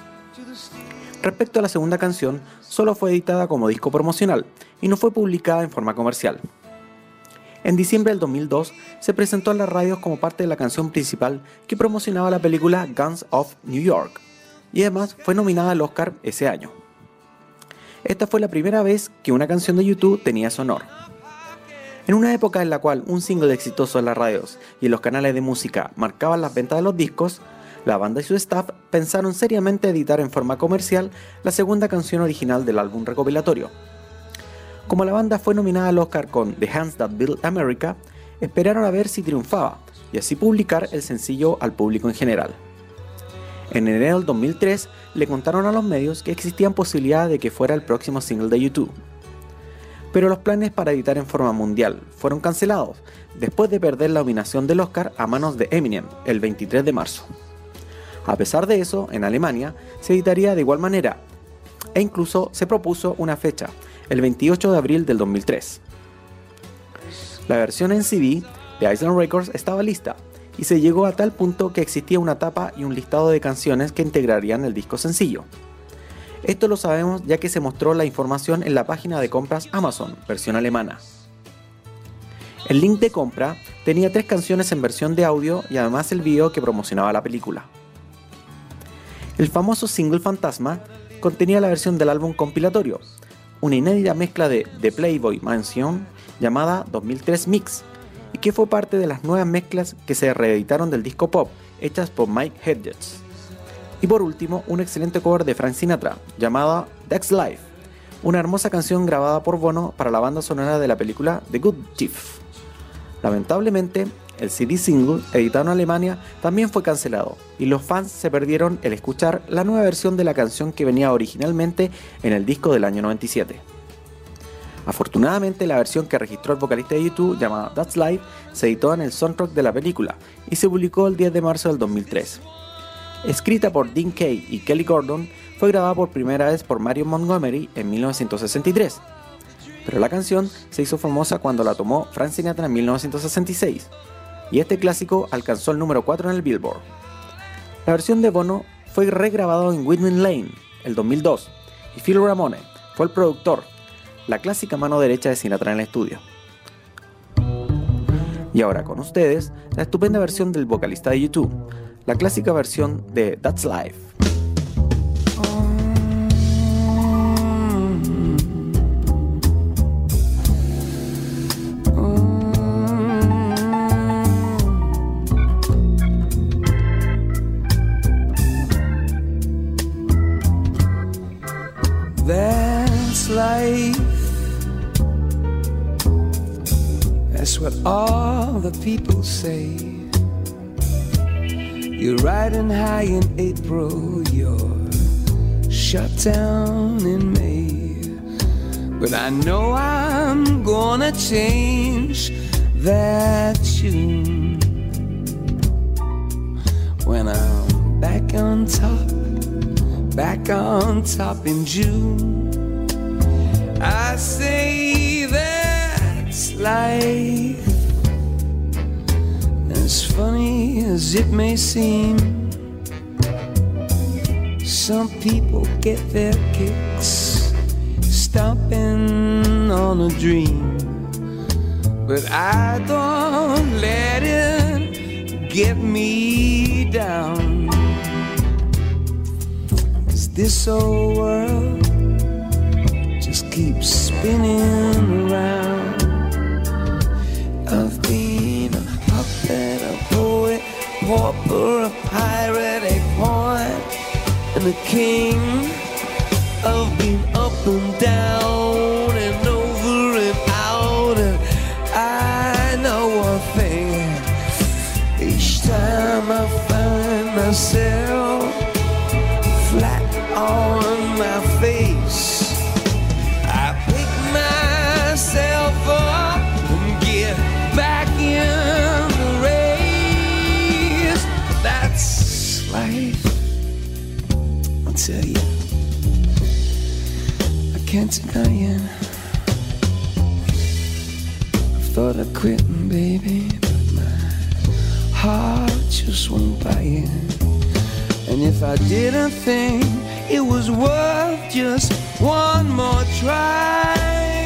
Respecto a la segunda canción, solo fue editada como disco promocional, y no fue publicada en forma comercial. En diciembre del dos mil dos se presentó en las radios como parte de la canción principal que promocionaba la película Guns of New York, y además fue nominada al Oscar ese año. Esta fue la primera vez que una canción de U dos tenía ese honor. En una época en la cual un single exitoso en las radios y en los canales de música marcaban las ventas de los discos, la banda y su staff pensaron seriamente editar en forma comercial la segunda canción original del álbum recopilatorio. Como la banda fue nominada al Oscar con The Hands That Built America, esperaron a ver si triunfaba y así publicar el sencillo al público en general. En enero del dos mil tres le contaron a los medios que existían posibilidades de que fuera el próximo single de U dos. Pero los planes para editar en forma mundial fueron cancelados después de perder la nominación del Oscar a manos de Eminem el veintitrés de marzo. A pesar de eso, en Alemania se editaría de igual manera e incluso se propuso una fecha, el veintiocho de abril del dos mil tres. La versión en C D de Island Records estaba lista y se llegó a tal punto que existía una tapa y un listado de canciones que integrarían el disco sencillo. Esto lo sabemos ya que se mostró la información en la página de compras Amazon, versión alemana. El link de compra tenía tres canciones en versión de audio y además el video que promocionaba la película. El famoso single Fantasma contenía la versión del álbum compilatorio, una inédita mezcla de The Playboy Mansion llamada dos mil tres Mix, y que fue parte de las nuevas mezclas que se reeditaron del disco pop, hechas por Mike Hedges. Y por último, un excelente cover de Frank Sinatra, llamada That's Life, una hermosa canción grabada por Bono para la banda sonora de la película The Good Thief. Lamentablemente, el C D single, editado en Alemania, también fue cancelado, y los fans se perdieron el escuchar la nueva versión de la canción que venía originalmente en el disco del año noventa y siete. Afortunadamente, la versión que registró el vocalista de U dos, llamada That's Life, se editó en el soundtrack de la película y se publicó el diez de marzo del dos mil tres. Escrita por Dean Kaye y Kelly Gordon, fue grabada por primera vez por Marion Montgomery en mil novecientos sesenta y tres, pero la canción se hizo famosa cuando la tomó Frank Sinatra en mil novecientos sesenta y seis, y este clásico alcanzó el número cuatro en el Billboard. La versión de Bono fue regrabado en Windmill Lane el dos mil dos, y Phil Ramone fue el productor, la clásica mano derecha de Sinatra en el estudio. Y ahora con ustedes, la estupenda versión del vocalista de U dos, la clásica versión de That's Life. That's life. That's what all the people say. You're riding high in April, you're shut down in May. But I know I'm gonna change that tune when I'm back on top, back on top in June. I say that's life. As funny as it may seem, some people get their kicks stomping on a dream. But I don't let it get me down, 'cause this old world just keeps spinning around. I've been a puppet, a poet, pauper, a pirate, a pawn, and a king. I've been up and down and over and out, and I know one thing. Each time I find myself flat on my face, I pick myself up and get back in the race. That's life, I'll tell you. I can't deny it. I thought of quitting, baby, but my heart just won't buy it. And if I didn't think it was worth just one more try,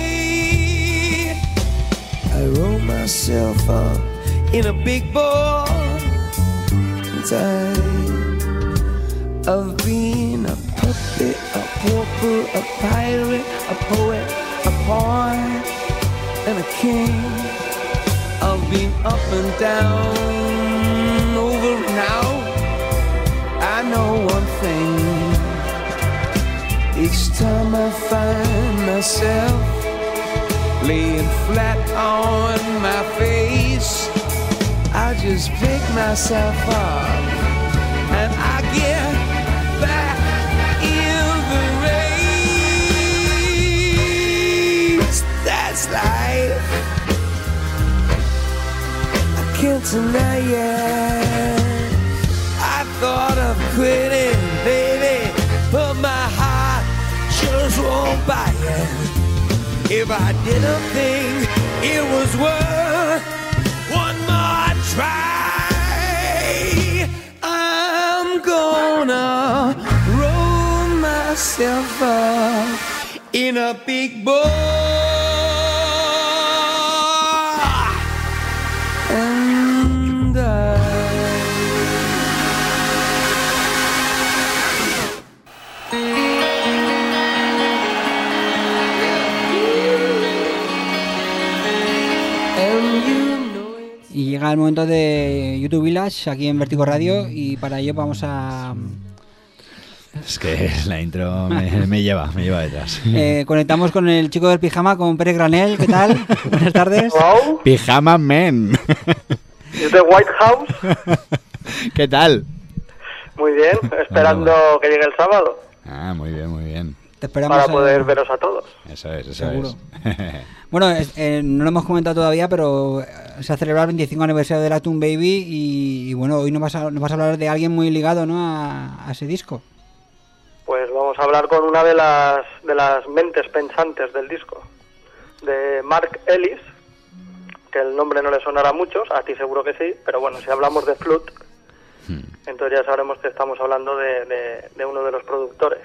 I roll myself up in a big ball and tired of being a puppet, a pauper, a pirate, a poet, a pawn, and a king. I've been up and down, over and out. I know one thing. Each time I find myself laying flat on my face, I just pick myself up and I get back in the race. That's life, I can't deny it. I thought of quitting, baby, but my heart just won't buy it. If I didn't think it was worth one more try, I'm gonna roll myself up in a big ball and die. Y llega el momento de YouTube Village aquí en Vértigo Radio, y para ello vamos a Es que la intro me, me lleva, me lleva detrás. Eh, conectamos con el chico del pijama, con Pérez Granel. ¿Qué tal? Buenas tardes. Hello. Pijama Man. ¿Es de White House? ¿Qué tal? Muy bien, esperando bueno. que llegue el sábado. Ah, muy bien, muy bien. Te esperamos para poder a... veros a todos. Eso es, eso Seguro. es. Bueno, eh, no lo hemos comentado todavía, pero se ha celebrado el veinticinco aniversario de la Toon Baby y, y bueno, hoy nos vas, a, nos vas a hablar de alguien muy ligado, ¿no?, a, a ese disco. Pues vamos a hablar con una de las de las mentes pensantes del disco, de Mark Ellis, que el nombre no le sonará a muchos, a ti seguro que sí, pero bueno, si hablamos de Flood, hmm. entonces ya sabremos que estamos hablando de, de, de uno de los productores.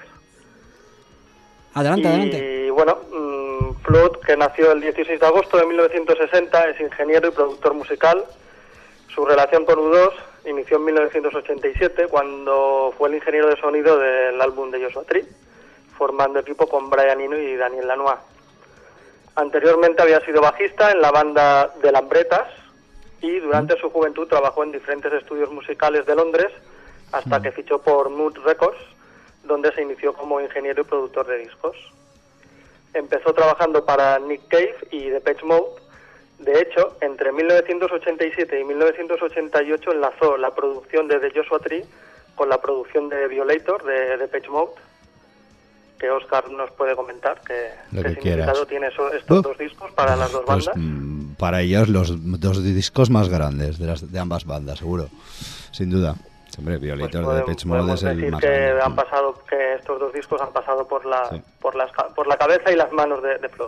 Adelante, y, adelante. Y bueno, mmm, Flood, que nació el dieciséis de agosto de mil novecientos sesenta, es ingeniero y productor musical. Su relación con U dos inició en mil novecientos ochenta y siete, cuando fue el ingeniero de sonido del álbum de Joshua Tree, formando equipo con Brian Eno y Daniel Lanois. Anteriormente había sido bajista en la banda de Lambretas y durante su juventud trabajó en diferentes estudios musicales de Londres hasta que fichó por Mood Records, donde se inició como ingeniero y productor de discos. Empezó trabajando para Nick Cave y Depeche Mode. De hecho, entre mil novecientos ochenta y siete y mil novecientos ochenta y ocho enlazó la producción de The Joshua Tree con la producción de Violator de Depeche Mode, que Óscar nos puede comentar qué significado tiene eso, estos uh, dos discos para las dos pues, bandas. Mm, para ellos los dos discos más grandes de, las, de ambas bandas, seguro, sin duda. Hombre, Violator pues de Depeche Mode es el decir más que grande. han pasado, que estos dos discos han pasado por la, sí. por las, por la cabeza y las manos de, de Flood.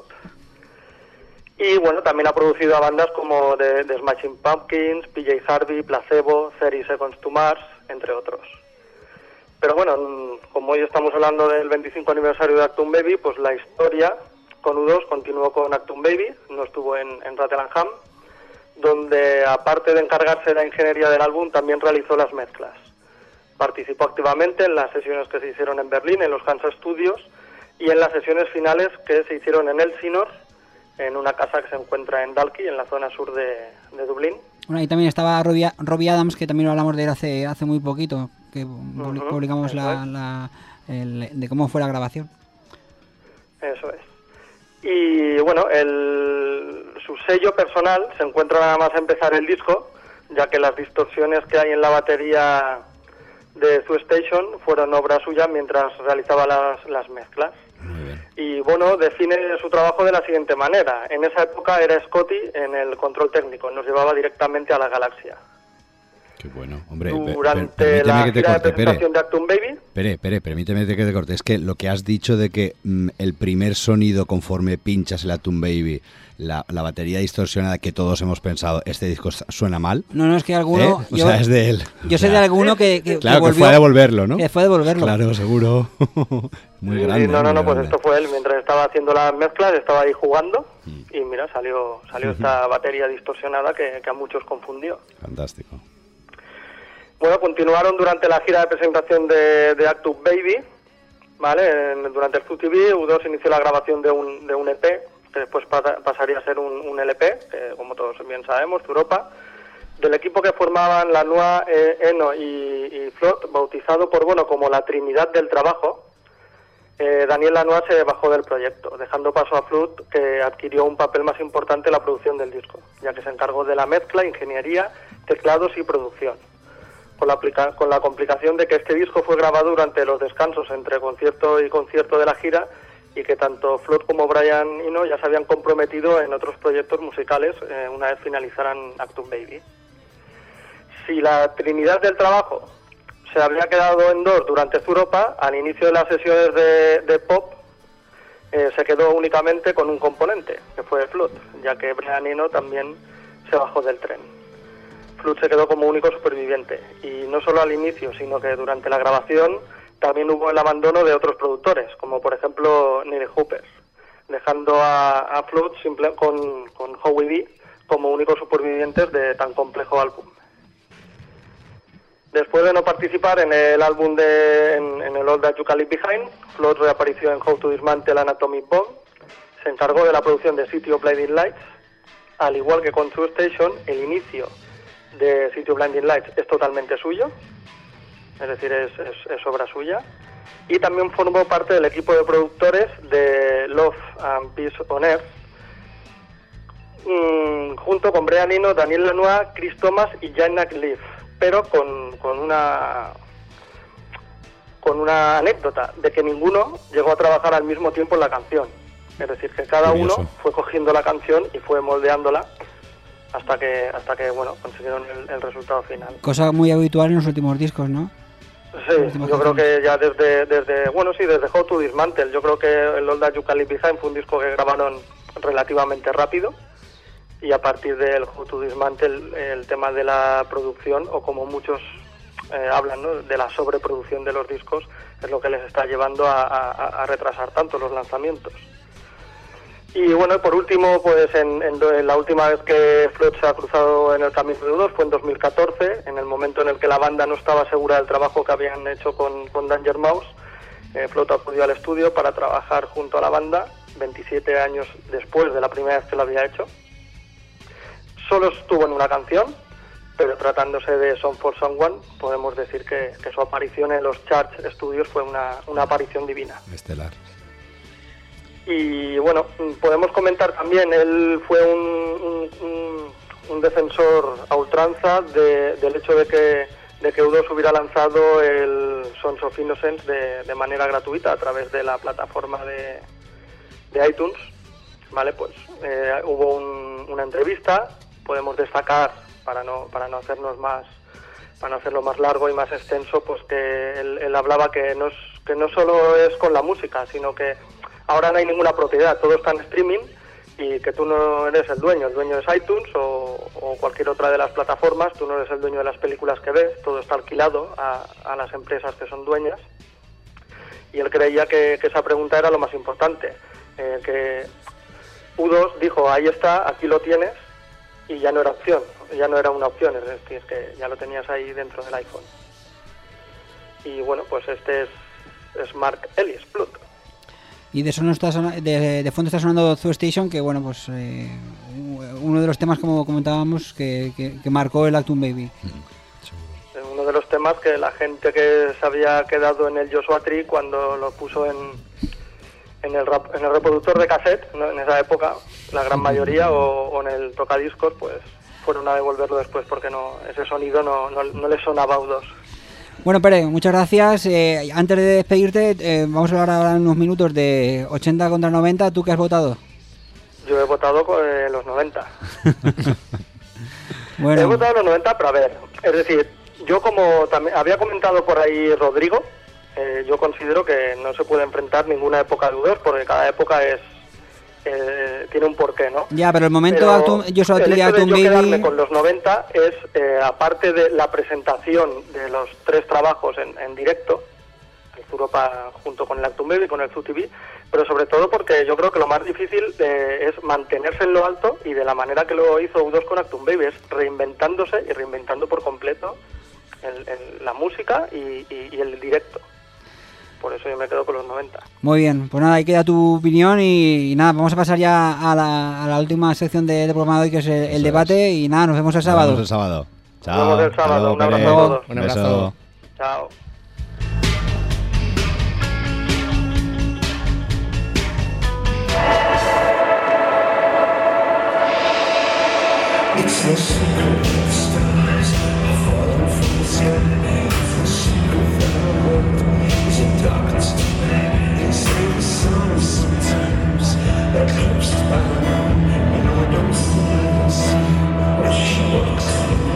Y bueno, también ha producido a bandas como The, The Smashing Pumpkins, P J Harvey, Placebo, thirty Seconds to Mars, entre otros. Pero bueno, como hoy estamos hablando del veinticinco aniversario de Achtung Baby, pues la historia con U dos continuó con Achtung Baby, no estuvo en, en Rattle and Hum, donde aparte de encargarse de la ingeniería del álbum, también realizó las mezclas. Participó activamente en las sesiones que se hicieron en Berlín, en los Hansa Studios, y en las sesiones finales que se hicieron en Elsinore, en una casa que se encuentra en Dalkey, en la zona sur de, de Dublín. Bueno, ahí también estaba Robbie, Robbie Adams, que también lo hablamos de él hace, hace muy poquito, que uh-huh, publicamos la, la, el, de cómo fue la grabación. Eso es. Y bueno, el, su sello personal se encuentra nada más a empezar el disco, ya que las distorsiones que hay en la batería de Zoo Station fueron obra suya mientras realizaba las, las mezclas. Y bueno, define su trabajo de la siguiente manera. En esa época era Scotty en el control técnico, nos llevaba directamente a la galaxia. Qué bueno, hombre. Durante per, per, la que te gira corte, de presentación Pere. de Achtung Baby. Pere, Pere, permíteme que te corte. Es que lo que has dicho de que mm, el primer sonido conforme pinchas el Achtung Baby, la, la batería distorsionada que todos hemos pensado, este disco suena mal. No, no, es que alguno... ¿Eh? O yo, sea, es de él. Yo sé o sea, de alguno que, que, claro, que, volvió, que fue a devolverlo, ¿no? Que fue a devolverlo. Claro, seguro. Muy sí, grande. No, no, muy no, pues grande. esto fue él. Mientras estaba haciendo las mezclas, estaba ahí jugando mm. y mira, salió salió esta batería distorsionada que, que a muchos confundió. Fantástico. Bueno, continuaron durante la gira de presentación de, de Achtung Baby, ¿vale? En, durante el F U T V, U dos inició la grabación de un, de un E P, que después pasa, pasaría a ser un, un L P, que como todos bien sabemos, Europa, del equipo que formaban Lanois, eh, Eno y, y Flood, bautizado por, bueno, como la Trinidad del Trabajo. eh, Daniel Lanois se bajó del proyecto, dejando paso a Flood, que adquirió un papel más importante en la producción del disco, ya que se encargó de la mezcla, ingeniería, teclados y producción. Con la, con la complicación de que este disco fue grabado durante los descansos entre concierto y concierto de la gira y que tanto Flood como Brian Eno ya se habían comprometido en otros proyectos musicales eh, una vez finalizaran Achtung Baby. Si la Trinidad del Trabajo se habría quedado en dos durante Europa, al inicio de las sesiones de, de pop eh, se quedó únicamente con un componente, que fue Flood, ya que Brian Eno también se bajó del tren. Flood se quedó como único superviviente, y no solo al inicio, sino que durante la grabación también hubo el abandono de otros productores, como por ejemplo Neil Hooper, dejando a, a Flood simple, con, con Howie D como únicos supervivientes de tan complejo álbum. Después de no participar en el álbum de en, en el All That You Can Leave Behind, Flood reapareció en How to Dismantle an Atomic Bomb, se encargó de la producción de City of Blinding Lights, al igual que con Zoo Station, el inicio de City of Blinding Lights es totalmente suyo, es decir, es, es, es obra suya. y también formó parte del equipo de productores de Love and Peace on Earth, mmm, junto con Brian Eno, Daniel Lanois, Chris Thomas y Janak Leaf, pero con, con una con una anécdota de que ninguno llegó a trabajar al mismo tiempo en la canción. Es decir, que cada Curioso. uno fue cogiendo la canción y fue moldeándola hasta que hasta que bueno consiguieron el, el resultado final. Cosa muy habitual en los últimos discos, ¿no? Sí, yo creo que ya desde, desde bueno, sí, desde How to Dismantle. Yo creo que el All That You Can Leave Behind fue un disco que grabaron relativamente rápido, y a partir del How to Dismantle el, el tema de la producción, o como muchos eh, hablan, ¿no?, de la sobreproducción de los discos, es lo que les está llevando a, a, a retrasar tanto los lanzamientos. Y bueno, por último, pues en, en, en la última vez que Flood se ha cruzado en el camino de U dos fue en dos mil catorce, en el momento en el que la banda no estaba segura del trabajo que habían hecho con, con Danger Mouse. eh, Flood acudió al estudio para trabajar junto a la banda, veintisiete años después de la primera vez que lo había hecho. Solo estuvo en una canción, pero tratándose de Song for Someone, podemos decir que, que su aparición en los Charts Studios fue una, una aparición divina. Estelar. Y bueno, podemos comentar también, él fue un, un, un, un defensor a ultranza de, del hecho de que, de que U dos hubiera lanzado el Sons of Innocence de, de manera gratuita a través de la plataforma de, de iTunes. Vale, pues eh, hubo un, una entrevista, podemos destacar, para no para no hacernos más para no hacerlo más largo y más extenso, pues que él, él hablaba que no es, que no solo es con la música, sino que ahora no hay ninguna propiedad, todo está en streaming, y que tú no eres el dueño, el dueño es iTunes o, o cualquier otra de las plataformas, tú no eres el dueño de las películas que ves, todo está alquilado a, a las empresas que son dueñas. Y él creía que, que esa pregunta era lo más importante, eh, que U dos dijo, ahí está, aquí lo tienes, y ya no era opción, ya no era una opción, es decir, que ya lo tenías ahí dentro del iPhone. Y bueno, pues este es, es Mark Ellis, Flood. Y de eso no está sona- de, de fondo está sonando Zoo Station, que bueno, pues eh, uno de los temas, como comentábamos, que, que, que marcó el Actum Baby. Es uno de los temas que la gente que se había quedado en el Joshua Tree cuando lo puso en, en, el, rap, en el reproductor de cassette, ¿no?, en esa época, la gran mayoría, o, o en el tocadiscos, pues fueron a devolverlo después porque no ese sonido no, no, no le sonaba a U dos. Bueno, Pere, muchas gracias. Eh, antes de despedirte, eh, vamos a hablar ahora en unos minutos de ochenta contra noventa. ¿Tú qué has votado? Yo he votado con eh, los noventa. Bueno. He votado los noventa, pero a ver, es decir, yo como también había comentado por ahí Rodrigo, eh, yo considero que no se puede enfrentar ninguna época de U dos, porque cada época es eh, tiene un porqué, ¿no? Ya, pero el momento Pero Actum, yo solo el te hecho de Actum yo quedarme Baby. con los noventa es, eh, aparte de la presentación de los tres trabajos en, en directo, el Zuropa junto con el Actum Baby y con el Zoo T V, pero sobre todo porque yo creo que lo más difícil eh, es mantenerse en lo alto, y de la manera que lo hizo U dos con Actum Baby, es reinventándose y reinventando por completo el, el, la música y, y, y el directo. Por eso yo me quedo con los noventa. Muy bien, pues nada, ahí queda tu opinión y, y nada, vamos a pasar ya a la, a la última sección de, de programa de hoy, que es el, el debate, y nada, nos vemos el sábado. Nos vemos el sábado. Chao. Nos vemos el sábado. Hasta luego, Un abrazo Pere. a todos. Un abrazo. Chao. It's no secret that stars are falling from the sky. It's no secret that our world is a darkness to man. They say the sun is sometimes eclipsed by the moon, and I don't even see what she walks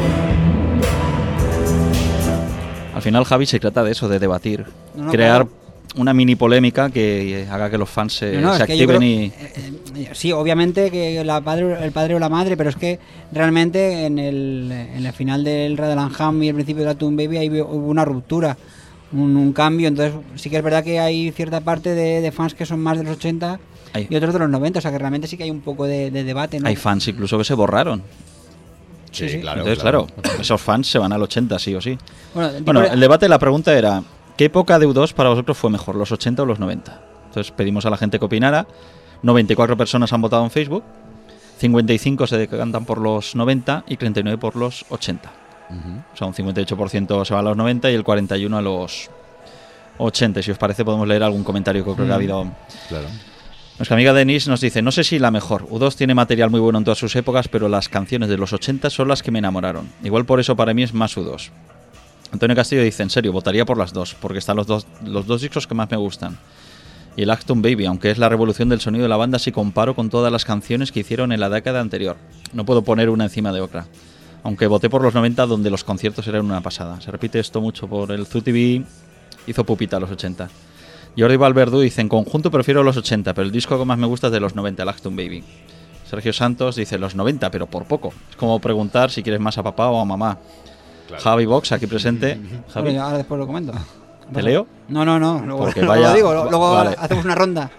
through. Al final, Javi, se trata de eso, de debatir, No, no, crear claro. una mini polémica que haga que los fans se, No, no, se es que yo activen creo- y... eh, eh, sí, obviamente que la padre, el padre o la madre, pero es que realmente en el, en el final del Radalanham y el principio de Actum Baby ahí hubo una ruptura, un, un cambio. Entonces sí que es verdad que hay cierta parte de, de fans que son más de los ochenta Hay- y otros de los noventa, o sea que realmente sí que hay un poco de, de debate, ¿no? Hay fans incluso que se borraron. Sí, sí. claro. Entonces, claro. esos fans se van al ochenta, sí o sí. Bueno, Bueno, tipo- el debate, la pregunta era, ¿qué época de U dos para vosotros fue mejor, los ochenta o los noventa? Entonces pedimos a la gente que opinara. noventa y cuatro personas han votado en Facebook, cincuenta y cinco se decantan por los noventa y treinta y nueve por los ochenta. O sea, un cincuenta y ocho por ciento se va a los noventa y el cuarenta y uno por ciento a los ochenta. Y si os parece podemos leer algún comentario que creo que ha habido. Claro. Nuestra amiga Denise nos dice: no sé si la mejor. U dos tiene material muy bueno en todas sus épocas, pero las canciones de los ochenta son las que me enamoraron. Igual por eso para mí es más U dos. Antonio Castillo dice: en serio, votaría por las dos, porque están los dos, los dos discos que más me gustan. Y el Acton Baby, aunque es la revolución del sonido de la banda si comparo con todas las canciones que hicieron en la década anterior. No puedo poner una encima de otra. Aunque voté por los noventa, donde los conciertos eran una pasada. Se repite esto mucho por el Zoo T V, hizo pupita a los ochenta. Jordi Valverdú dice: en conjunto prefiero los ochenta, pero el disco que más me gusta es de los noventa, el Acton Baby. Sergio Santos dice: los noventa, pero por poco. Es como preguntar si quieres más a papá o a mamá. Claro. Javi Box, aquí presente. Javi. Bueno, ahora después lo comento. ¿Te leo? No, no, no. Luego, Porque luego vaya, lo digo, luego vale. hacemos una ronda.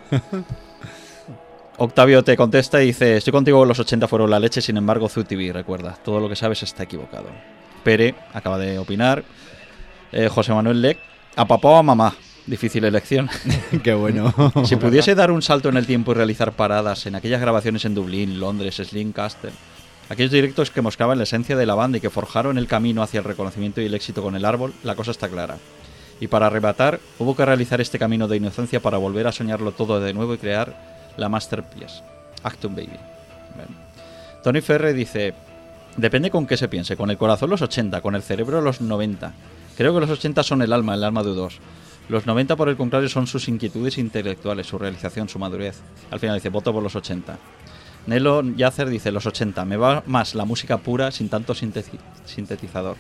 Octavio te contesta y dice: estoy contigo, los ochenta fueron la leche, sin embargo Zoo T V, recuerda, todo lo que sabes está equivocado. Pere acaba de opinar. eh, José Manuel Lec: a papá o a mamá. Difícil elección. Qué bueno. Si pudiese dar un salto en el tiempo y realizar paradas en aquellas grabaciones en Dublín, Londres, Slincaster, aquellos directos que mostraban la esencia de la banda y que forjaron el camino hacia el reconocimiento y el éxito con el árbol, la cosa está clara. Y para arrebatar, hubo que realizar este camino de inocencia para volver a soñarlo todo de nuevo y crear la masterpiece, Acton Baby. Bien. Tony Ferre dice: depende con qué se piense, con el corazón los ochenta, con el cerebro los noventa. Creo que los ochenta son el alma, el alma de U dos. Los noventa, por el contrario, son sus inquietudes intelectuales, su realización, su madurez. Al final dice: voto por los ochenta. Nelo Yacer dice: los ochenta, me va más la música pura sin tanto sinteti- sintetizador.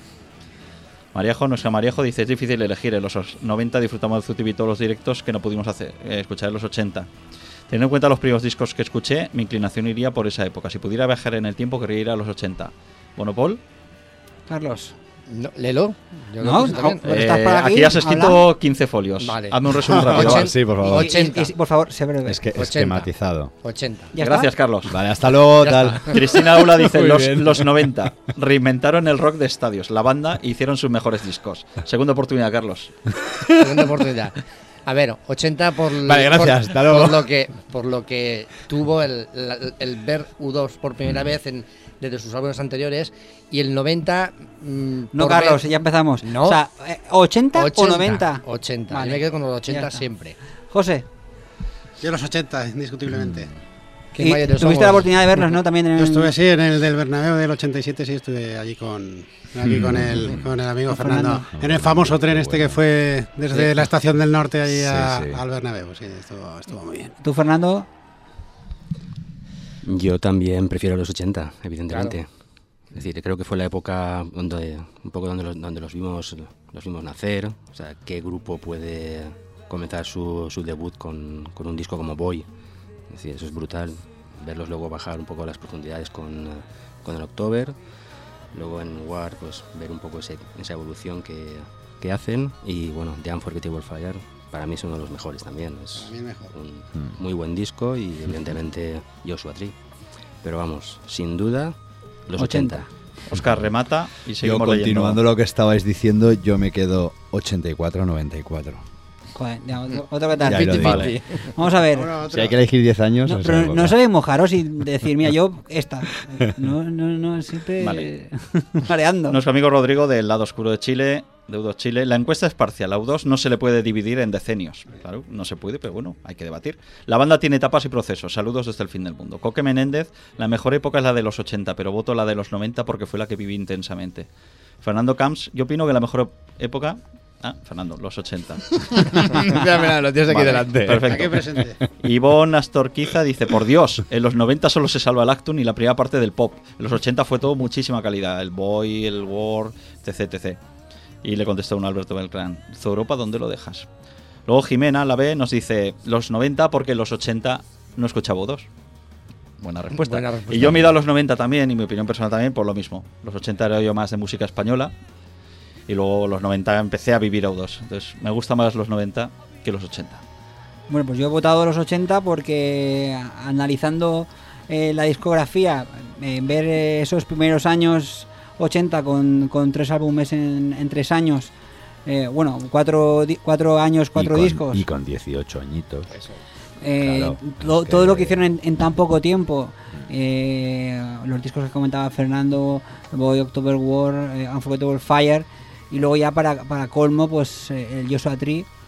Mariajo, nuestra Mariajo dice: es difícil elegir, en los noventa disfrutamos de Zoo T V todos los directos que no pudimos hacer, eh, escuchar en los ochenta. Teniendo en cuenta los primeros discos que escuché, mi inclinación iría por esa época. Si pudiera viajar en el tiempo, querría ir a los ochenta. ¿Bueno, Paul? Carlos. No, léelo. Yo No, lo puse no, también. Eh, ¿estás por aquí? aquí has escrito Habla. quince folios. Vale. Hazme un resumen rápido. Ochen- Sí, por favor. Y- y- ochenta. y- por favor, sé breve. Es que ochenta. esquematizado. ochenta. ¿Ya Gracias, está? Carlos. Vale, hasta luego, Ya tal. está. Cristina Aula dice: Muy los, bien. los noventa reinventaron el rock de estadios, la banda, e hicieron sus mejores discos. Segunda oportunidad, Carlos. Segunda oportunidad. A ver, ochenta por, Vale, gracias, por, hasta luego. por lo que por lo que tuvo el, el, el ver U dos por primera vez en, desde sus álbumes anteriores, y el noventa mm, No, por Carlos, ver- ya empezamos. No. O sea, eh, ¿ochenta, ochenta o noventa? ochenta. Vale. Yo me quedo con los Ya ochenta está. siempre. José, Yo los ochenta, indiscutiblemente. Qué y mayores tuviste somos. la oportunidad de verlos, ¿no? También en Yo el... estuve, sí, en el del Bernabéu del ochenta y siete, sí, estuve allí con, aquí con, el, con el amigo Con Fernando. Fernando. En el famoso tren este que fue desde Sí. la estación del norte allí a- Sí, sí. al Bernabéu. Sí, estuvo, estuvo muy bien. ¿Tú, Fernando? Yo también prefiero los ochenta, evidentemente. Es decir, creo que fue la época donde un poco donde los, donde los vimos los vimos nacer. O sea, qué grupo puede comenzar su, su debut con, con un disco como Boy. Es decir, eso es brutal. Verlos luego bajar un poco a las profundidades con, eh, con el October. Luego en War, pues ver un poco ese, esa evolución que, que hacen. Y bueno, The Unforgettable Fire para mí es uno de los mejores también. Es Para mí el mejor. un muy buen disco y evidentemente Joshua Tree. Pero vamos, sin duda, los ochenta. Oscar remata y Yo, seguimos continuando leyendo. lo que estabais diciendo, yo me quedo ochenta y cuatro noventa y cuatro. Joder, ya, otro, otro que tal. Ya lo digo. Vale. Vamos a ver. Bueno, Si hay que elegir diez años, No, en esa pero época. no sabéis mojaros y decir, mira, yo esta. No, no, no, siempre Vale. mareando. Nuestro amigo Rodrigo del lado oscuro de Chile, de U dos Chile. La encuesta es parcial. A U dos no se le puede dividir en decenios. Claro, no se puede, pero bueno, hay que debatir. La banda tiene etapas y procesos. Saludos desde el fin del mundo. Coque Menéndez: la mejor época es la de los ochenta, pero voto la de los noventa porque fue la que viví intensamente. Fernando Camps: yo opino que la mejor época... Ah, Fernando, los ochenta. Mira, mira, lo tienes aquí Vale, delante. perfecto. Aquí presente. Ivonne Astorquiza dice: por Dios, en los noventa solo se salva el Acton y la primera parte del pop. En los ochenta fue todo muchísima calidad. El Boy, el War, etc, etcétera. Y le contestó un Alberto Beltrán: Europa, ¿dónde lo dejas? Luego Jimena, la B, nos dice: los noventa porque en los ochenta no escuchaba U dos. Buena respuesta. Buena respuesta. Y yo me he ido a los noventa también, y mi opinión personal también, por lo mismo. Los ochenta era yo más de música española. Y luego los noventa empecé a vivir a U dos. Entonces me gusta más los noventa que los ochenta. Bueno, pues yo he votado los ochenta porque analizando eh, la discografía, eh, ver eh, esos primeros años ochenta con, con tres álbumes en, en tres años, eh, bueno, cuatro, di- cuatro años, cuatro y con, discos. Y con dieciocho añitos. Eh, Claro, to- es que- todo lo que hicieron en, en tan poco tiempo, eh, los discos que comentaba Fernando, Boy, October War, eh, Unforgettable Fire, y luego ya para, para colmo, pues eh, el Joshua Tree,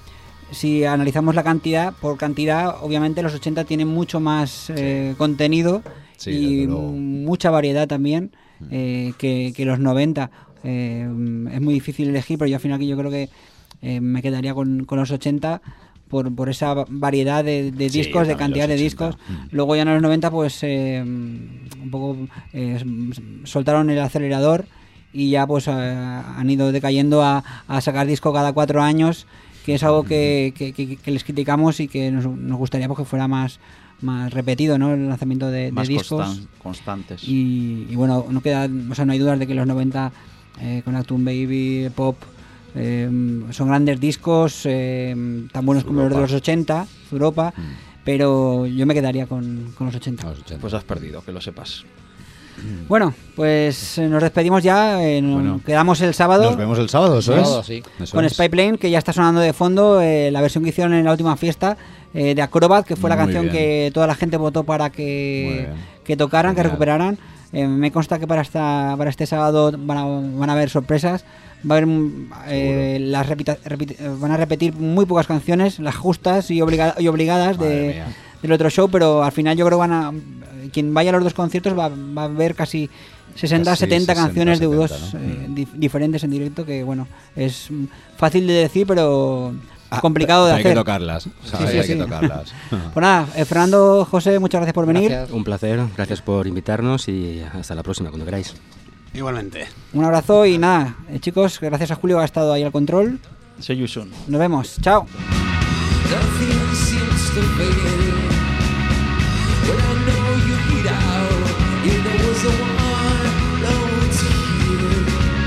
si analizamos la cantidad, por cantidad, obviamente los ochenta tienen mucho más eh, contenido Sí, y desde luego. mucha variedad también eh, que, que los noventa. Eh, es muy difícil elegir, pero yo al final que yo creo que eh, me quedaría con, con los ochenta por, por esa variedad de, de Sí, discos, de también cantidad los de ochenta. discos. Luego ya en los noventa pues eh, un poco eh, soltaron el acelerador y ya pues eh, han ido decayendo a, a sacar disco cada cuatro años, que es algo que, que, que, que les criticamos y que nos, nos gustaría pues, que fuera más más repetido, ¿no? El lanzamiento de, de Más discos constan- constantes. y, y bueno, no queda, o sea, no hay dudas de que los noventa eh, con Actum Baby, Pop eh, son grandes discos, eh, tan buenos como los de los ochenta, Europa, pero yo me quedaría con, con los ochenta. Pues has perdido, que lo sepas. Bueno, pues eh, nos despedimos ya, eh, nos Bueno. quedamos el sábado. Nos vemos el sábado, eso es. Sábado, sí. Eso Con es. Spy Plane, que ya está sonando de fondo, eh, la versión que hicieron en la última fiesta eh, de Acrobat, que fue la Muy canción bien. que toda la gente votó para Muy que, bien. que tocaran, que Genial. recuperaran. Eh, me consta que para esta para este sábado van a, van a haber sorpresas. Va a haber mm, eh, las repita- repiti- eh, van a repetir muy pocas canciones, las justas y, obliga- y obligadas Madre de, mía. del otro show, pero al final yo creo que van a quien vaya a los dos conciertos va, va a ver casi sesenta, Casi setenta sesenta, canciones de U dos setenta, ¿no? eh, dif- diferentes en directo, que bueno, es mm, fácil de decir, pero complicado de Hay hacer. que tocarlas. O sea, Sí, sí, hay sí. que tocarlas. Pues nada, eh, Fernando, José, muchas gracias por venir. Gracias. Un placer, gracias por invitarnos y hasta la próxima, cuando queráis. Igualmente. Un abrazo y nada, eh, chicos, gracias a Julio que ha estado ahí al control. See you soon. Nos vemos, chao. Nothing seems to fade. But I know you need out. If there was a one, no one's here.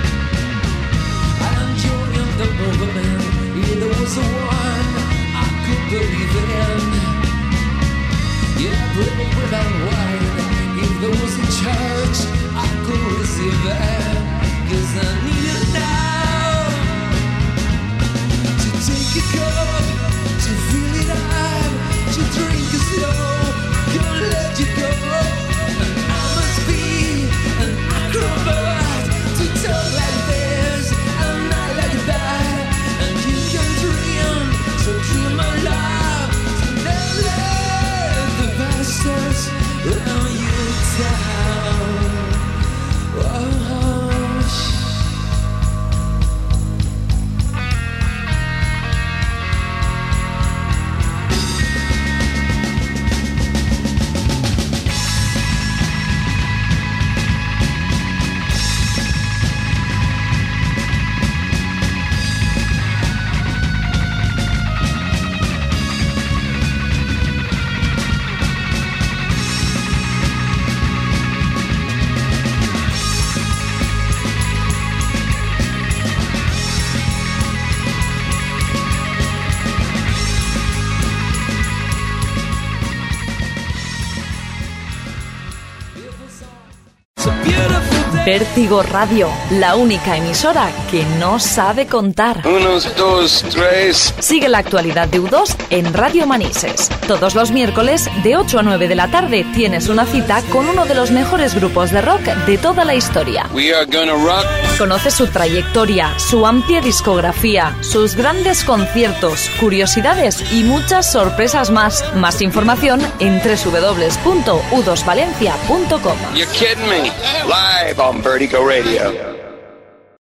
I'm enjoying the movement. If there was a one, I could believe in. Yeah, brave without wine. If there was a church, I could receive it. 'Cause I need it now. To take a cup, to feel it up, to drink it slow, can't let you go. I must be an acrobat to talk like this and not like that. And you can dream, so dream my love. To never let the bastards run you down. Oh, shh. Vértigo Radio, la única emisora que no sabe contar. Unos, dos, tres. Sigue la actualidad de U dos en Radio Manises. Todos los miércoles, de ocho a nueve de la tarde, tienes una cita con uno de los mejores grupos de rock de toda la historia. We are gonna rock. Conoce su trayectoria, su amplia discografía, sus grandes conciertos, curiosidades y muchas sorpresas más. Más información en doble u doble u doble u punto u dos valencia punto com. You're kidding me. Live on Vertigo Radio.